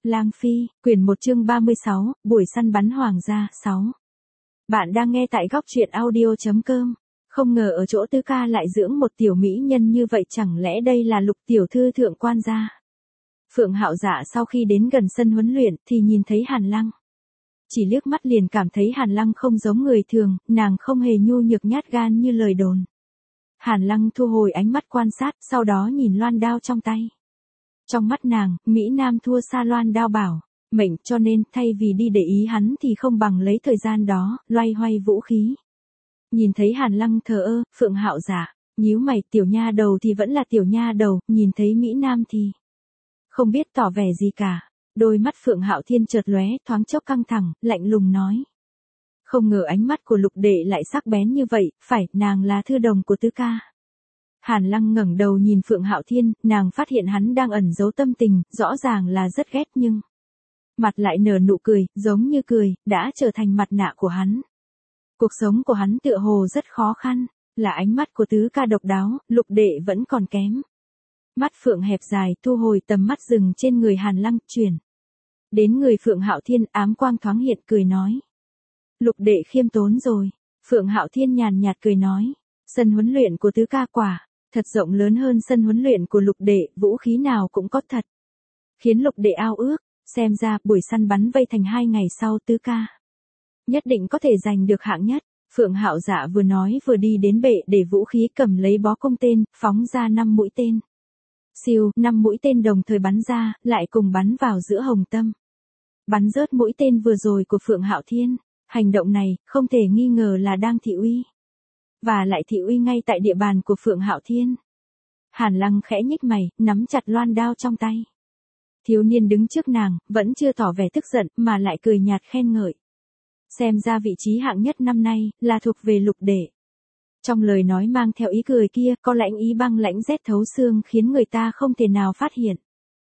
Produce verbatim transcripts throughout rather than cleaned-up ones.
Lang Phi, quyển một chương ba mươi sáu, buổi săn bắn hoàng gia, sáu. Bạn đang nghe tại góc truyện audio chấm com. Không ngờ ở chỗ Tứ Ca lại dưỡng một tiểu mỹ nhân như vậy, chẳng lẽ đây là Lục tiểu thư thượng quan gia? Phượng Hạo Dạ sau khi đến gần sân huấn luyện thì nhìn thấy Hàn Lăng. Chỉ liếc mắt liền cảm thấy Hàn Lăng không giống người thường, nàng không hề nhu nhược nhát gan như lời đồn. Hàn Lăng thu hồi ánh mắt quan sát, sau đó nhìn loan đao trong tay. Trong mắt nàng, Mỹ Nam thua xa loan đao bảo mệnh, cho nên thay vì đi để ý hắn thì không bằng lấy thời gian đó, loay hoay vũ khí. Nhìn thấy Hàn Lăng thờ ơ, Phượng Hạo Dạ nhíu mày, tiểu nha đầu thì vẫn là tiểu nha đầu, nhìn thấy Mỹ Nam thì không biết tỏ vẻ gì cả. Đôi mắt Phượng Hạo Thiên chợt lóe, thoáng chốc căng thẳng, lạnh lùng nói. Không ngờ ánh mắt của Lục đệ lại sắc bén như vậy, phải, nàng là thư đồng của Tứ Ca. Hàn Lăng ngẩng đầu nhìn Phượng Hạo Thiên, nàng phát hiện hắn đang ẩn giấu tâm tình, rõ ràng là rất ghét nhưng mặt lại nở nụ cười, giống như cười, đã trở thành mặt nạ của hắn. Cuộc sống của hắn tựa hồ rất khó khăn, là ánh mắt của Tứ Ca độc đáo, Lục đệ vẫn còn kém. Mắt Phượng hẹp dài, thu hồi tầm mắt dừng trên người Hàn Lăng, chuyển đến người Phượng Hạo Thiên, ám quang thoáng hiện, cười nói. Lục đệ khiêm tốn rồi. Phượng Hạo Thiên nhàn nhạt cười nói. Sân huấn luyện của Tứ Ca quả thật rộng lớn hơn sân huấn luyện của Lục đệ, vũ khí nào cũng có thật. Khiến Lục đệ ao ước, xem ra buổi săn bắn vây thành hai ngày sau Tứ Ca nhất định có thể giành được hạng nhất. Phượng Hạo Dạ vừa nói vừa đi đến bệ để vũ khí, cầm lấy bó cung tên, phóng ra năm mũi tên. Siêu, năm mũi tên đồng thời bắn ra, lại cùng bắn vào giữa hồng tâm. Bắn rớt mũi tên vừa rồi của Phượng Hạo Thiên. Hành động này, không thể nghi ngờ là đang thị uy. Và lại thị uy ngay tại địa bàn của Phượng Hạo Thiên. Hàn Lăng khẽ nhích mày, nắm chặt loan đao trong tay. Thiếu niên đứng trước nàng, vẫn chưa tỏ vẻ tức giận, mà lại cười nhạt khen ngợi. Xem ra vị trí hạng nhất năm nay, là thuộc về Lục đệ. Trong lời nói mang theo ý cười kia, có lãnh ý băng lãnh rét thấu xương, khiến người ta không thể nào phát hiện.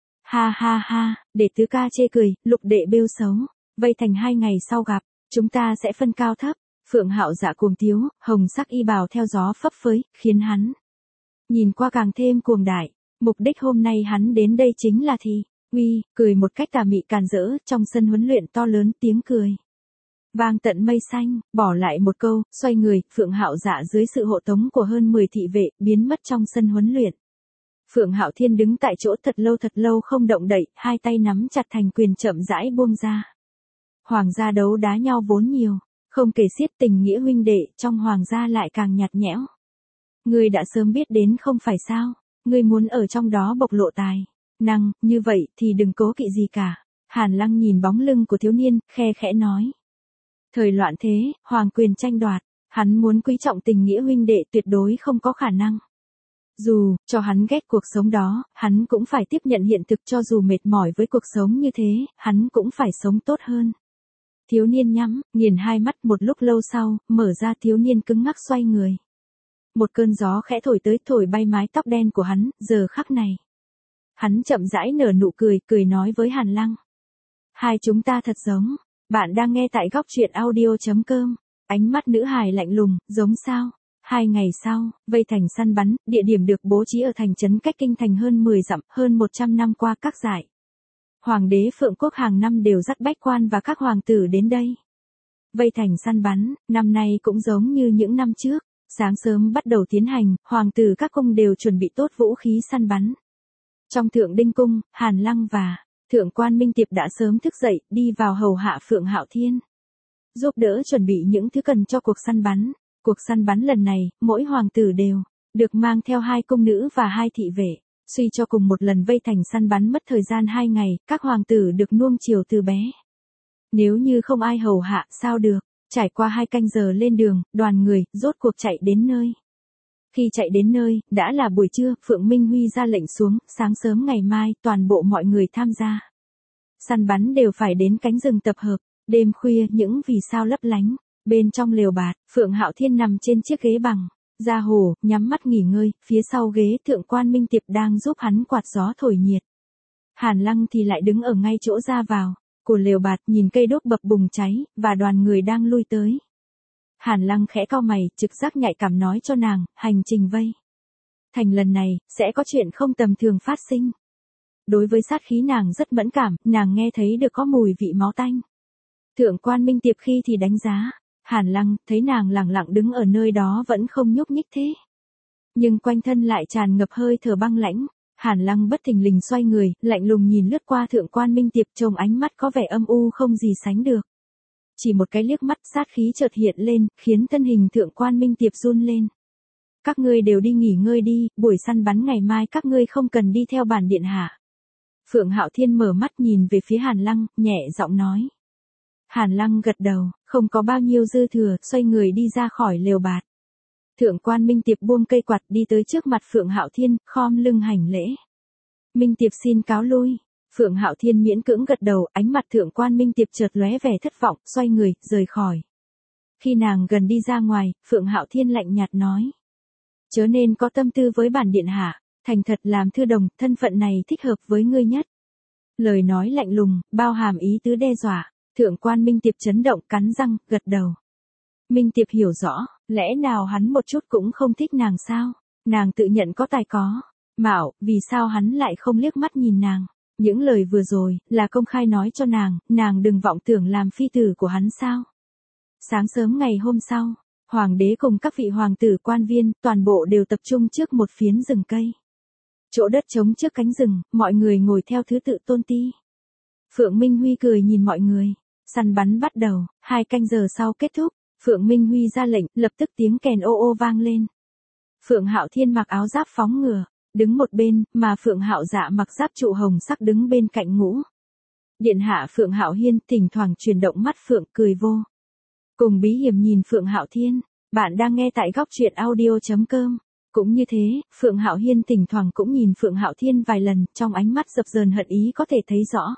Ha ha ha, để Tứ Ca chê cười, Lục đệ bêu xấu. Vây thành hai ngày sau gặp, chúng ta sẽ phân cao thấp. Phượng Hạo Dạ cuồng tiếu, hồng sắc y bào theo gió phấp phới, khiến hắn nhìn qua càng thêm cuồng đại. Mục đích hôm nay hắn đến đây chính là thì uy, cười một cách tà mị càn rỡ. Trong sân huấn luyện to lớn tiếng cười vang tận mây xanh. Bỏ lại một câu, xoay người, Phượng Hạo Dạ dưới sự hộ tống của hơn mười thị vệ, biến mất trong sân huấn luyện. Phượng Hạo Thiên đứng tại chỗ thật lâu thật lâu không động đậy, hai tay nắm chặt thành quyền, chậm rãi buông ra. Hoàng gia đấu đá nhau vốn nhiều, không kể xiết, tình nghĩa huynh đệ trong hoàng gia lại càng nhạt nhẽo. Ngươi đã sớm biết đến không phải sao? Ngươi muốn ở trong đó bộc lộ tài năng, như vậy thì đừng cố kỵ gì cả. Hàn Lăng nhìn bóng lưng của thiếu niên, khe khẽ nói. Thời loạn thế, hoàng quyền tranh đoạt, hắn muốn quý trọng tình nghĩa huynh đệ tuyệt đối không có khả năng. Dù cho hắn ghét cuộc sống đó, hắn cũng phải tiếp nhận hiện thực, cho dù mệt mỏi với cuộc sống như thế, hắn cũng phải sống tốt hơn. Thiếu niên nhắm, nghiền hai mắt, một lúc lâu sau, mở ra, thiếu niên cứng ngắc xoay người. Một cơn gió khẽ thổi tới, thổi bay mái tóc đen của hắn, giờ khắc này. Hắn chậm rãi nở nụ cười, cười nói với Hàn Lăng. Hai chúng ta thật giống. Bạn đang nghe tại góc truyện audio chấm com. Ánh mắt nữ hài lạnh lùng, giống sao? Hai ngày sau, vây thành săn bắn, địa điểm được bố trí ở thành trấn cách kinh thành hơn mười dặm, hơn một trăm năm qua các giải. Hoàng đế Phượng Quốc hàng năm đều dắt bách quan và các hoàng tử đến đây. Vây thành săn bắn, năm nay cũng giống như những năm trước. Sáng sớm bắt đầu tiến hành, hoàng tử các cung đều chuẩn bị tốt vũ khí săn bắn. Trong Thượng Đinh Cung, Hàn Lăng và Thượng quan Minh Tiệp đã sớm thức dậy, đi vào hầu hạ Phượng Hạo Thiên. Giúp đỡ chuẩn bị những thứ cần cho cuộc săn bắn. Cuộc săn bắn lần này, mỗi hoàng tử đều được mang theo hai cung nữ và hai thị vệ. Suy cho cùng một lần vây thành săn bắn mất thời gian hai ngày, các hoàng tử được nuông chiều từ bé. Nếu như không ai hầu hạ, sao được? Trải qua hai canh giờ lên đường, đoàn người rốt cuộc chạy đến nơi. Khi chạy đến nơi, đã là buổi trưa, Phượng Minh Huy ra lệnh xuống, sáng sớm ngày mai, toàn bộ mọi người tham gia săn bắn đều phải đến cánh rừng tập hợp. Đêm khuya, những vì sao lấp lánh. Bên trong lều bạt, Phượng Hạo Thiên nằm trên chiếc ghế bằng da hổ, nhắm mắt nghỉ ngơi, phía sau ghế Thượng quan Minh Tiệp đang giúp hắn quạt gió thổi nhiệt. Hàn Lăng thì lại đứng ở ngay chỗ ra vào của lều bạt, nhìn cây đốt bập bùng cháy, và đoàn người đang lui tới. Hàn Lăng khẽ cau mày, trực giác nhạy cảm nói cho nàng, hành trình vây thành lần này, sẽ có chuyện không tầm thường phát sinh. Đối với sát khí nàng rất mẫn cảm, nàng nghe thấy được có mùi vị máu tanh. Thượng quan Minh Tiệp khi thì đánh giá, Hàn Lăng, thấy nàng lẳng lặng đứng ở nơi đó vẫn không nhúc nhích thế. Nhưng quanh thân lại tràn ngập hơi thở băng lãnh, Hàn Lăng bất thình lình xoay người, lạnh lùng nhìn lướt qua thượng quan Minh Tiệp, trông ánh mắt có vẻ âm u không gì sánh được. Chỉ một cái liếc mắt sát khí chợt hiện lên, khiến thân hình thượng quan Minh Tiệp run lên. Các ngươi đều đi nghỉ ngơi đi, buổi săn bắn ngày mai các ngươi không cần đi theo bản điện hạ. Phượng Hạo Thiên mở mắt nhìn về phía Hàn Lăng, nhẹ giọng nói. Hàn Lăng gật đầu, không có bao nhiêu dư thừa, xoay người đi ra khỏi lều bạt. Thượng quan Minh Tiệp buông cây quạt đi tới trước mặt Phượng Hạo Thiên, khom lưng hành lễ. Minh Tiệp xin cáo lui. Phượng Hạo Thiên miễn cưỡng gật đầu, ánh mặt thượng quan Minh Tiệp chợt lóe vẻ thất vọng, xoay người, rời khỏi. Khi nàng gần đi ra ngoài, Phượng Hạo Thiên lạnh nhạt nói. Chớ nên có tâm tư với bản điện hạ, thành thật làm thư đồng, thân phận này thích hợp với ngươi nhất. Lời nói lạnh lùng, bao hàm ý tứ đe dọa, thượng quan Minh Tiệp chấn động, cắn răng, gật đầu. Minh Tiệp hiểu rõ, lẽ nào hắn một chút cũng không thích nàng sao? Nàng tự nhận có tài có. Mạo, vì sao hắn lại không liếc mắt nhìn nàng? Những lời vừa rồi, là công khai nói cho nàng, nàng đừng vọng tưởng làm phi tử của hắn sao? Sáng sớm ngày hôm sau, hoàng đế cùng các vị hoàng tử quan viên, toàn bộ đều tập trung trước một phiến rừng cây. Chỗ đất trống trước cánh rừng, mọi người ngồi theo thứ tự tôn ti. Phượng Minh Huy cười nhìn mọi người. Săn bắn bắt đầu, hai canh giờ sau kết thúc, Phượng Minh Huy ra lệnh, lập tức tiếng kèn ô ô vang lên. Phượng Hạo Thiên mặc áo giáp phóng ngựa, đứng một bên, mà Phượng Hạo Dạ mặc giáp trụ hồng sắc đứng bên cạnh ngũ. Điện hạ Phượng Hạo Hiên thỉnh thoảng chuyển động mắt Phượng cười vô. Cùng bí hiểm nhìn Phượng Hạo Thiên, bạn đang nghe tại góc truyện audio chấm com. Cũng như thế, Phượng Hạo Hiên thỉnh thoảng cũng nhìn Phượng Hạo Thiên vài lần, trong ánh mắt dập dờn hận ý có thể thấy rõ.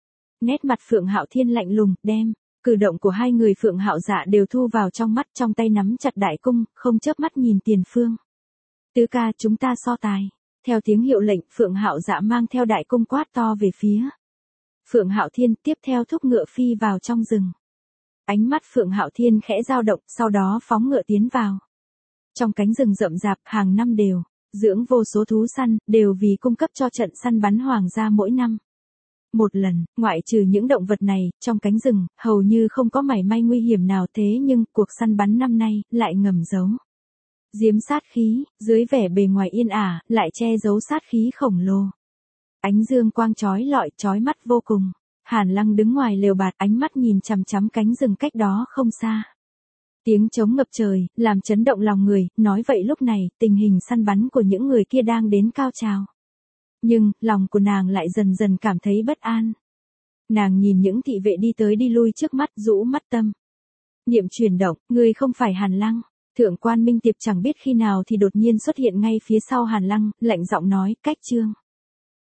Nét mặt Phượng Hạo Thiên lạnh lùng, đem cử động của hai người Phượng Hạo Dạ đều thu vào trong mắt, trong tay nắm chặt đại cung, không chớp mắt nhìn tiền phương. Tứ ca, chúng ta so tài. Theo tiếng hiệu lệnh, Phượng Hạo Dạ mang theo đại cung quát to về phía Phượng Hạo Thiên, tiếp theo thúc ngựa phi vào trong rừng. Ánh mắt Phượng Hạo Thiên khẽ dao động, sau đó phóng ngựa tiến vào. Trong cánh rừng rậm rạp, hàng năm đều dưỡng vô số thú săn, đều vì cung cấp cho trận săn bắn hoàng gia mỗi năm. Một lần, ngoại trừ những động vật này, trong cánh rừng, hầu như không có mảy may nguy hiểm nào, thế nhưng, cuộc săn bắn năm nay, lại ngầm giấu diếm sát khí, dưới vẻ bề ngoài yên ả, lại che giấu sát khí khổng lồ. Ánh dương quang chói lọi, chói mắt vô cùng. Hàn Lăng đứng ngoài lều bạt, ánh mắt nhìn chằm chằm cánh rừng cách đó không xa. Tiếng trống ngập trời, làm chấn động lòng người, nói vậy lúc này, tình hình săn bắn của những người kia đang đến cao trào. Nhưng, lòng của nàng lại dần dần cảm thấy bất an. Nàng nhìn những thị vệ đi tới đi lui trước mắt, rũ mắt tâm. Niệm chuyển động, người không phải Hàn Lăng. Thượng quan Minh Tiệp chẳng biết khi nào thì đột nhiên xuất hiện ngay phía sau Hàn Lăng, lạnh giọng nói, cách trương.